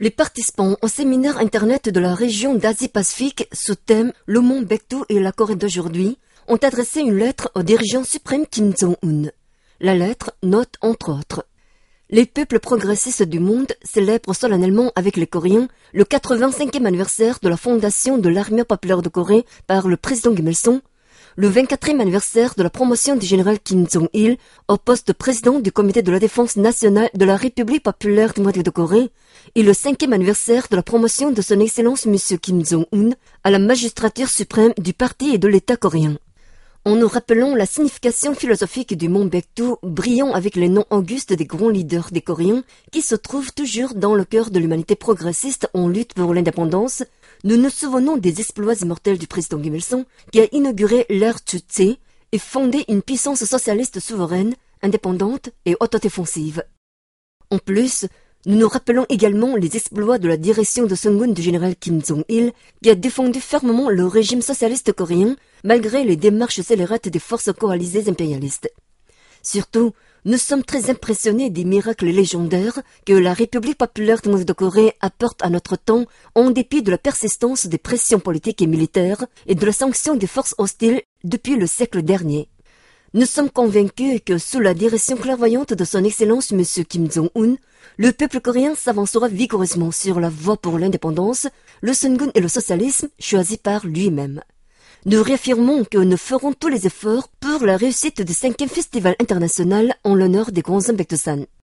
Les participants au séminaire Internet de la région d'Asie-Pacifique sous thème « Le mont Baekdu et la Corée d'aujourd'hui » ont adressé une lettre au dirigeant suprême Kim Jong-un. La lettre note entre autres: les peuples progressistes du monde célèbrent solennellement avec les Coréens le 85e anniversaire de la fondation de l'Armée populaire de Corée par le président Kim Il-sung, le 24e anniversaire de la promotion du général Kim Jong-il au poste de président du comité de la défense nationale de la République populaire démocratique de Corée et le 5e anniversaire de la promotion de son excellence M. Kim Jong-un à la magistrature suprême du parti et de l'État coréen. En nous rappelant la signification philosophique du mont Baekdu, brillant avec les noms augustes des grands leaders des Coréens qui se trouvent toujours dans le cœur de l'humanité progressiste en lutte pour l'indépendance, nous nous souvenons des exploits immortels du président Kim Il-sung qui a inauguré l'ère Juche et fondé une puissance socialiste souveraine, indépendante et autodéfensive. En plus, nous nous rappelons également les exploits de la direction de seconde du général Kim Jong-il qui a défendu fermement le régime socialiste coréen malgré les démarches scélérates des forces coalisées impérialistes. Surtout, nous sommes très impressionnés des miracles légendaires que la République populaire démocratique de Corée apporte à notre temps en dépit de la persistance des pressions politiques et militaires et de la sanction des forces hostiles depuis le siècle dernier. Nous sommes convaincus que sous la direction clairvoyante de son excellence M. Kim Jong-un, le peuple coréen s'avancera vigoureusement sur la voie pour l'indépendance, le sungun et le socialisme choisis par lui-même. Nous réaffirmons que nous ferons tous les efforts pour la réussite du 5e Festival international en l'honneur des grands hommes Baekdusan.